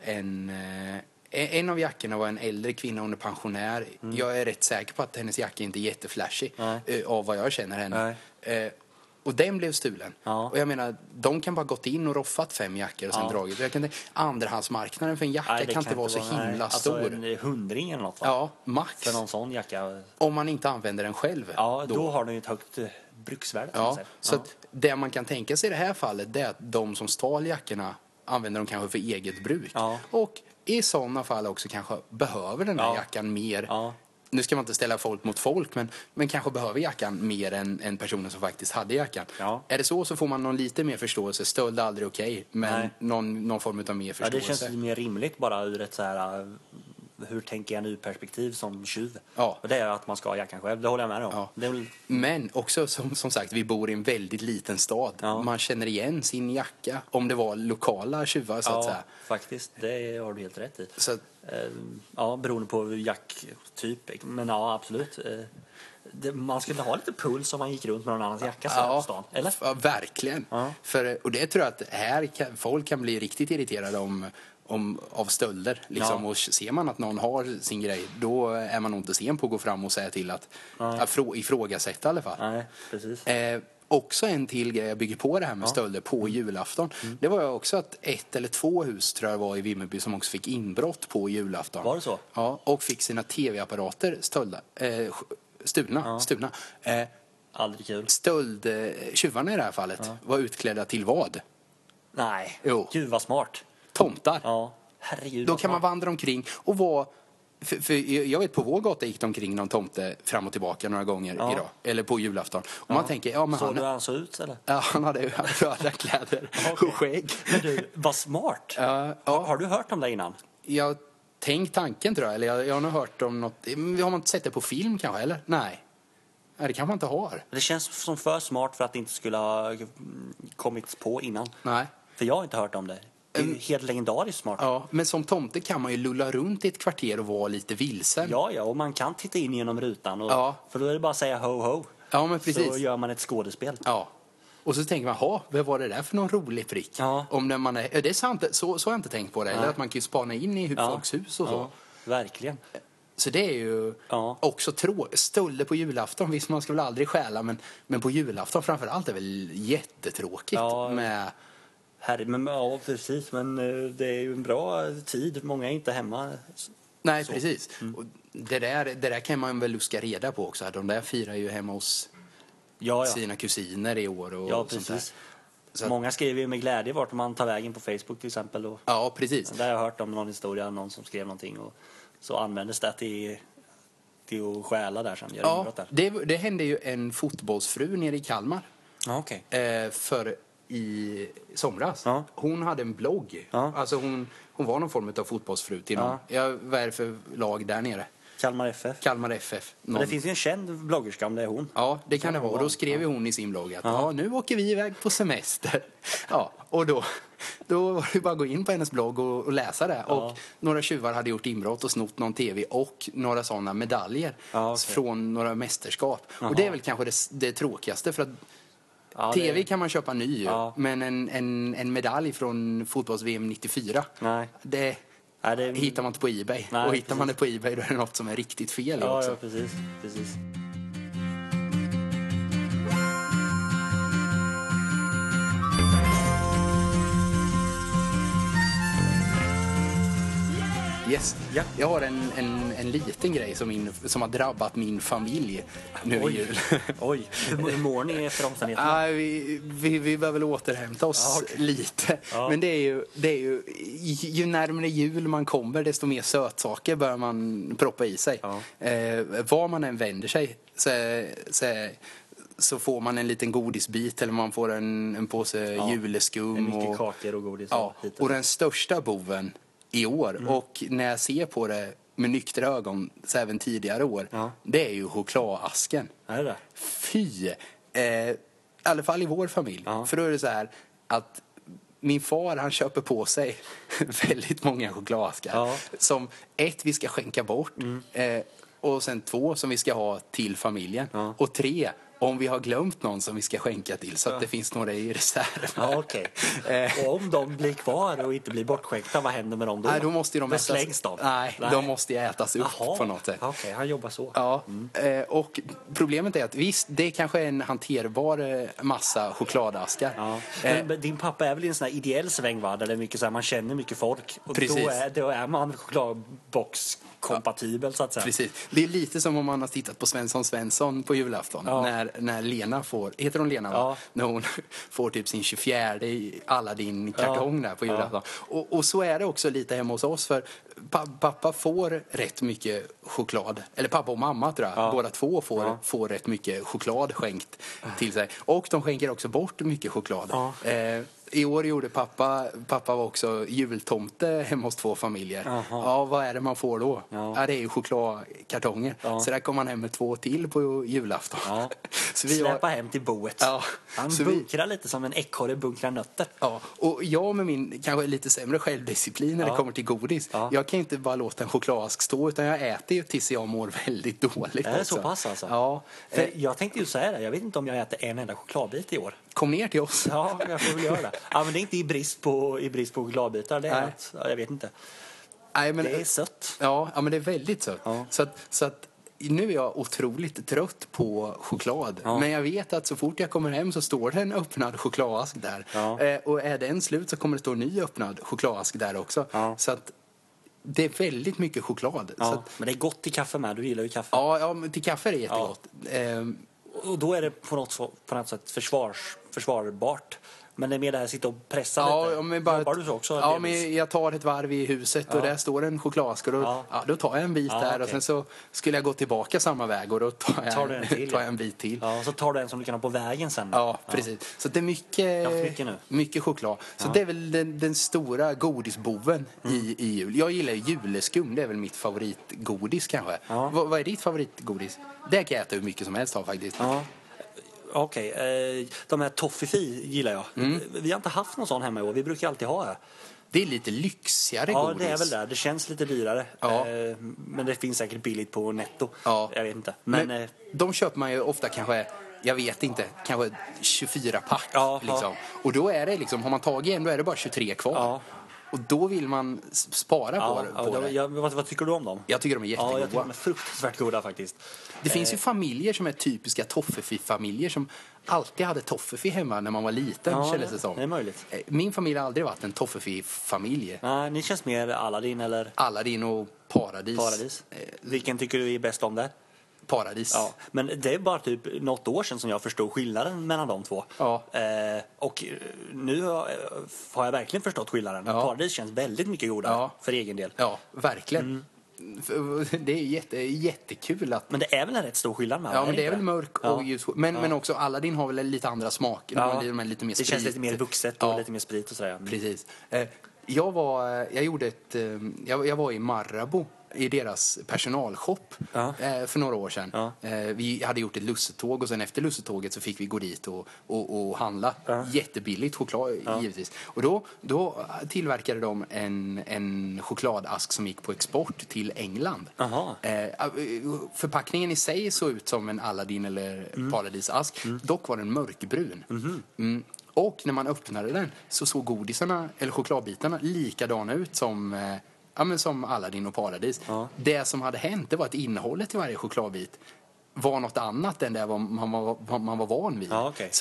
en av jackorna var en äldre kvinna, hon är pensionär. Jag är rätt säker på att hennes jacka inte är jätteflashy av vad jag känner henne. Och den blev stulen. Och jag menar, de kan bara gått in och roffat 5 jackor och sen dragit. Jag kan, andrahandsmarknaden för en jacka kan inte vara så himla stor. Alltså en 100 eller något, va? Ja, max. För någon sån jacka. Om man inte använder den själv. Ja, då har den ju ett högt bruksvärde. Ja, så att det man kan tänka sig i det här fallet är att de som stal jackorna använder dem kanske för eget bruk. Och i sådana fall också kanske behöver den här jackan mer. Nu ska man inte ställa folk mot folk, men kanske behöver jackan mer än personen som faktiskt hade jackan. Är det så får man någon lite mer förståelse. Stöld är aldrig okej, men någon form av mer förståelse. Det känns mer rimligt bara ur ett så här, hur tänker jag nu perspektiv som tjuv. Och det är att man ska ha jackan själv, det håller jag med om. Men också som sagt, vi bor i en väldigt liten stad. Man känner igen sin jacka om det var lokala tjuvar så att säga. Faktiskt, det har du helt rätt i. Så beroende på jacktyp. Men absolut. Man skulle ha lite puls om man gick runt med någon annans jacka på stan, eller? Ja, verkligen. Och det tror jag att folk kan bli riktigt irriterade av stölder. Liksom. Och ser man att någon har sin grej, då är man nog inte sen på att gå fram och säga till att ifrågasätta i alla fall. Nej, precis. Också en till grej jag bygger på det här med stölder på julafton. Det var ju också att 1 eller 2 hus tror jag var i Vimmerby som också fick inbrott på julafton. Var det så? Ja, och fick sina tv-apparater stulna. Aldrig kul. Tjuvarna i det här fallet var utklädda till vad? Nej, Jo. Gud vad smart. Tomtar. Ja, herregud. Då kan man vandra omkring och vara... För jag vet, på vår gata gick de omkring någon tomte fram och tillbaka några gånger idag. Eller på julafton. Och man tänker, men så du han såg ut, eller? Ja, han hade röda kläder och skägg. Men du, vad smart. Har du hört om det innan? Jag tänkt tanken, tror jag. Eller jag har nog hört om något... Har man inte sett det på film kanske, eller? Nej, det kan man inte ha. Det känns som för smart för att det inte skulle ha kommit på innan. Nej. För jag har inte hört om det. Det är helt legendariskt smart. Ja, men som tomte kan man ju lulla runt i ett kvarter och vara lite vilsen. Ja, och man kan titta in genom rutan. För då är det bara att säga ho, ho. Ja, men precis. Så gör man ett skådespel. Ja. Och så tänker man, vad var det där för någon rolig prick? Ja. Om när man är det sant, så har jag inte tänkt på det. Eller att man kan ju spana in i folks hus och så. Ja, verkligen. Så det är ju också stölder på julafton. Visst, man ska väl aldrig stjäla, men på julafton framförallt är väl jättetråkigt med... precis. Men det är ju en bra tid. Många är inte hemma. Nej, precis. Och det där kan man väl luska reda på också. De där firar ju hemma hos sina kusiner i år. Och precis. Sånt där. Så många skriver ju med glädje vart man tar vägen på Facebook till exempel. Och precis. Där har jag hört om någon historia, någon som skrev någonting. Och så användes det till att stjäla där sen. Det hände ju en fotbollsfru nere i Kalmar. För i somras. Hon hade en blogg. Alltså hon var någon form av fotbollsfru till någon. Vad är det för lag där nere? Kalmar FF. Men det finns ju en känd bloggerska om det är hon. Ja, det kan det vara. Och då skrev hon i sin blogg att nu åker vi iväg på semester. Och då var det bara att gå in på hennes blogg och läsa det. Och några tjuvar hade gjort inbrott och snott någon tv och några sådana medaljer från några mästerskap. Och det är väl kanske det tråkigaste, för att tv kan man köpa ny, men en medalj från fotbolls-VM 94, det hittar man inte på eBay. Och hittar man det på eBay, då är det något som är riktigt fel också. Ja, precis. Yes. Ja. Jag har en liten grej som har drabbat min familj nu i jul. Oj, hur mår ni efter omständigheterna? Vi behöver väl återhämta oss lite. Ja. Men det är ju närmare jul man kommer, desto mer sötsaker bör man proppa i sig. Ja. Var man än vänder sig så får man en liten godisbit eller man får en påse juleskum. Mycket kakor och godis. Och den största boven i år, och när jag ser på det med nyktra ögon så även tidigare år, det är ju chokladasken. Är det? Fy! I alla fall i vår familj. För då är det så här att min far, han köper på sig väldigt många chokladaskar. Som vi ska skänka bort. Och sen 2 som vi ska ha till familjen. Och 3 om vi har glömt någon som vi ska skänka till så att det finns några i reserv. Ja, okej. Och om de blir kvar och inte blir bortskänkta, vad händer med dem då? Nej, då måste de slängs de? Nej, de måste ätas upp på något sätt. Okej, han jobbar så. Ja, och problemet är att visst, det är kanske en hanterbar massa chokladaskar. Ja. Men din pappa är väl i en sån här ideell sväng, va? Där det är mycket så här, man känner mycket folk. Och precis. Då är man chokladbox kompatibel så att säga. Precis. Det är lite som om man har tittat på Svensson på julafton. När Lena får, heter hon Lena va? När hon får typ sin 24 i Aladdin-kartong där på julafton. Och så är det också lite hemma hos oss, för pappa får rätt mycket choklad. Eller pappa och mamma tror jag. Båda 2 får rätt mycket choklad skänkt till sig. Och de skänker också bort mycket choklad. I år gjorde pappa var också jultomte hemma hos 2 familjer. Ja, vad är det man får då? Ja, det är ju chokladkartonger. Så där kom man hem med 2 till på julafton. Så vi släppa hem till boet. Han bunkrar lite som en ekorre bunkrar nötter. Ja, och jag med min kanske lite sämre självdisciplin när det kommer till godis. Jag kan inte bara låta en chokladask stå, utan jag äter ju tills jag mår väldigt dåligt. Är det så pass alltså? Ja. För jag tänkte ju säga det, jag vet inte om jag äter en enda chokladbit i år. Kom ner till oss. Ja, jag får väl göra det. Ja, men det är inte i brist på chokladbitar, det är att, jag vet inte. Nej, men, det är sött. Ja, men det är väldigt sött. Så att nu är jag otroligt trött på choklad. Men jag vet att så fort jag kommer hem så står det en öppnad chokladask där. Och är den slut så kommer det stå en ny öppnad chokladask där också. Så att det är väldigt mycket choklad. Så att, men det är gott till kaffe med, du gillar ju kaffe. Ja, men till kaffe är det jättegott. Och då är det på något sätt försvarbart. Men det är mer det här att sitta och pressa lite. Men bara, jobbar du så också? Ja, men jag tar ett varv i huset och där står en chokladask och då tar jag en bit där och sen så skulle jag gå tillbaka samma väg och då tar jag en bit till. Ja, och så tar du en som du kan ha på vägen sen. Ja, precis. Så det är mycket choklad. Så det är väl den stora godisboven i jul. Jag gillar juleskum, det är väl mitt favoritgodis kanske. Vad är ditt favoritgodis? Det kan jag äta hur mycket som helst av faktiskt. Okej, de här toffifee gillar jag. Vi har inte haft någon sån hemma i år. Vi brukar alltid ha det. Det är lite lyxigare godis. Ja, det är väl det. Det känns lite dyrare. Men det finns säkert billigt på Netto. Jag vet inte. Men de köper man ju ofta kanske, jag vet inte, kanske 24 pack. Liksom. Och då är det liksom, har man tagit en då är det bara 23 kvar. Och då vill man spara på det. Vad tycker du om dem? Jag tycker de är jättegoda. Jag tycker de är fruktansvärt goda faktiskt. Det finns ju familjer som är typiska toffefee-familjer som alltid hade toffefee hemma när man var liten, kändes det som. Det är möjligt. Min familj har aldrig varit en toffefee-familj. Nej, ni känns mer Aladdin eller? Aladdin och Paradis. Vilken tycker du är bäst om det? Paradis. Ja, men det är bara typ något år sedan som jag förstod skillnaden mellan de två. Och nu har jag verkligen förstått skillnaden. Paradis känns väldigt mycket godare för egen del. Ja, verkligen. Det är jättekul att... Men det är väl en rätt stor skillnad med. Ja, men det är väl mörk och ljus. Men också Aladdin har väl lite andra smak. Lite mer det sprit. känns lite mer vuxet och lite mer sprit och sådär. Precis. Jag var i Marabou i deras personalshop för några år sedan. Vi hade gjort ett lussetåg och sen efter lussetåget så fick vi gå dit och handla. Jättebilligt choklad givetvis. Och då tillverkade de en chokladask som gick på export till England. Förpackningen i sig såg ut som en Aladdin eller Paradisask. Dock var den mörkbrun. Och när man öppnade den så såg godisarna eller chokladbitarna likadana ut som Aladdin och Paradis. Det som hade hänt, det var att innehållet i varje chokladbit var något annat än det man var van vid. Så att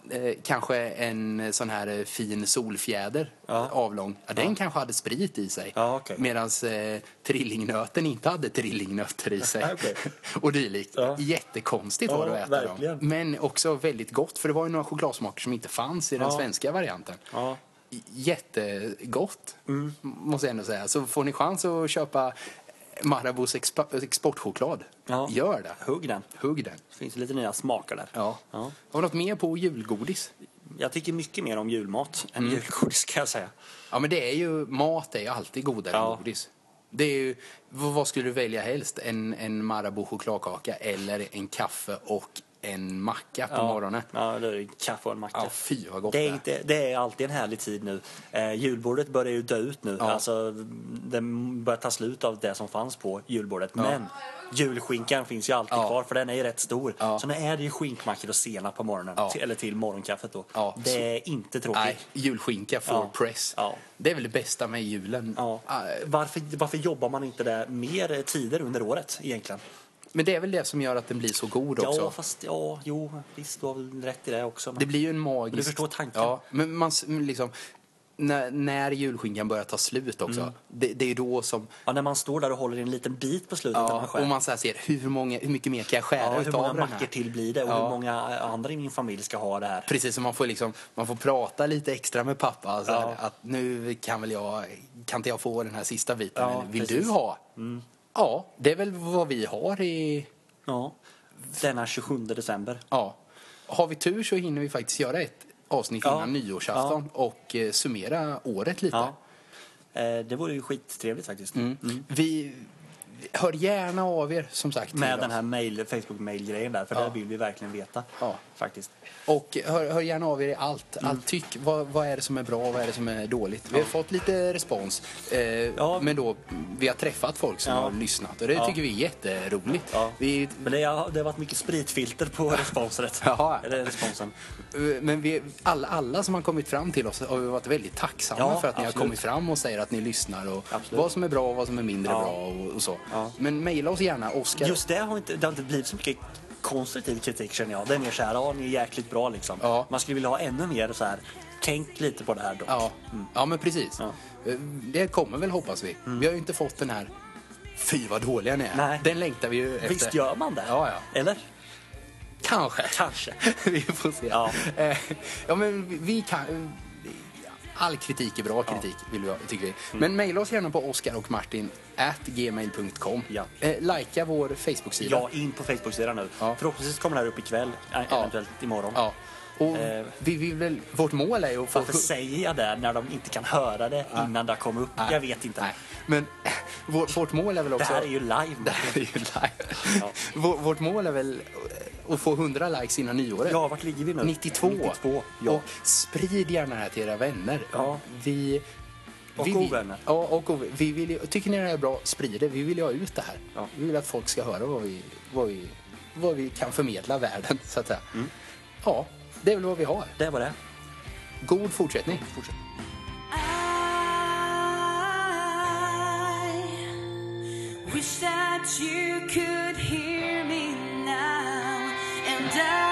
kanske en sån här fin solfjäder avlång. Ja, den kanske hade sprit i sig. Ja, okay. Medan trillingnöten inte hade trillingnötter i sig. Okay. Och dylikt. Ja. Jättekonstigt var det att äta verkligen. dem. Men också väldigt gott, för det var ju några chokladsmaker som inte fanns i den svenska varianten. Ja. Jättegott, måste jag ändå säga. Så får ni chans att köpa Marabous exportchoklad. Ja. Gör det. Hugg den. Det finns lite nya smaker där. Ja. Har du något mer på julgodis? Jag tycker mycket mer om julmat än julgodis, kan jag säga. Ja, men mat är ju alltid godare än godis. Det är ju, vad skulle du välja helst? En Marabou chokladkaka eller en kaffe och en macka på morgonen? Ja, det är kaffe och en macka. Ja, fy vad gott det är alltid en härlig tid nu. Julbordet börjar ju dö ut nu. Ja. Alltså, den börjar ta slut av det som fanns på julbordet. Ja. Men julskinkan finns ju alltid kvar, för den är ju rätt stor. Ja. Så nu är det ju skinkmackor och senap på morgonen. Eller till morgonkaffet då. Ja. Det är inte tråkigt. Nej, julskinka for press. Ja. Det är väl det bästa med julen. Ja. Varför jobbar man inte där mer tider under året egentligen? Men det är väl det som gör att den blir så god också. Ja, fast visst, du har väl rätt i det också. Men det blir ju en magisk... Du förstår tanken. Ja, men man liksom... När julskinkan börjar ta slut också. Det är då som... Ja, när man står där och håller en liten bit på slutet. Ja, och man så här ser hur mycket mer kan jag skära utav den här. Hur många mackor till blir det och hur många andra i min familj ska ha det här. Precis, så man får prata lite extra med pappa. Så här, att nu kan inte jag få den här sista biten. Ja, eller vill du ha? Ja, det är väl vad vi har i... Ja, denna 27 december. Ja. Har vi tur så hinner vi faktiskt göra ett avsnitt innan nyårsafton och summera året lite. Ja. Det vore ju skittrevligt faktiskt. Vi hör gärna av er, som sagt. Med den här Facebook-mail-grejen där, för det vill vi verkligen veta. Ja. Faktiskt. Och hör gärna av er i allt. Allt tyck. Vad är det som är bra och vad är det som är dåligt? Vi har fått lite respons. Men då, vi har träffat folk som har lyssnat. Och det tycker vi är jätteroligt. Ja. Men det har varit mycket spritfilter på responset. Eller responsen. Men alla som har kommit fram till oss har varit väldigt tacksamma för att ni har kommit fram och säger att ni lyssnar. Och vad som är bra och vad som är mindre bra och så. Ja. Men mejla oss gärna, Oskar. Just det har inte blivit så mycket konstruktiv kritik, känner jag. Det är mer så här, ni är jäkligt bra liksom. Ja. Man skulle vilja ha ännu mer så här, tänk lite på det här dock. Ja, men precis. Ja. Det kommer väl, hoppas vi. Vi har ju inte fått den här, fy vad dåliga ni är. Nej. Den längtar vi ju efter. Visst gör man det? Ja. Eller? Kanske. Vi får se. Ja, men vi kan... All kritik är bra kritik, tycker vi. Men mejla oss gärna på oscarochmartin@gmail.com. Likea vår Facebook-sida. Ja, in på Facebook-sidan nu. Förhoppningsvis kommer det här upp ikväll, eventuellt imorgon. Ja. Och vi vill väl, vårt mål är ju att få... Varför säger jag det när de inte kan höra det innan det kommer upp? Jag vet inte. Nej. Men vårt mål är väl också... Det här är ju live. Vårt mål är väl att få 100 likes innan nyåret. Ja, vart ligger vi nu? 92. Ja. Och sprid gärna det här till era vänner. Ja. Och ovänner. Ja, och vi vill, tycker ni det är bra, sprid det. Vi vill ju ha ut det här. Ja. Vi vill att folk ska höra vad vi kan förmedla världen, så att säga. Ja, det är väl vad vi har. Det var det. God fortsättning. Wish that you could hear me now, and I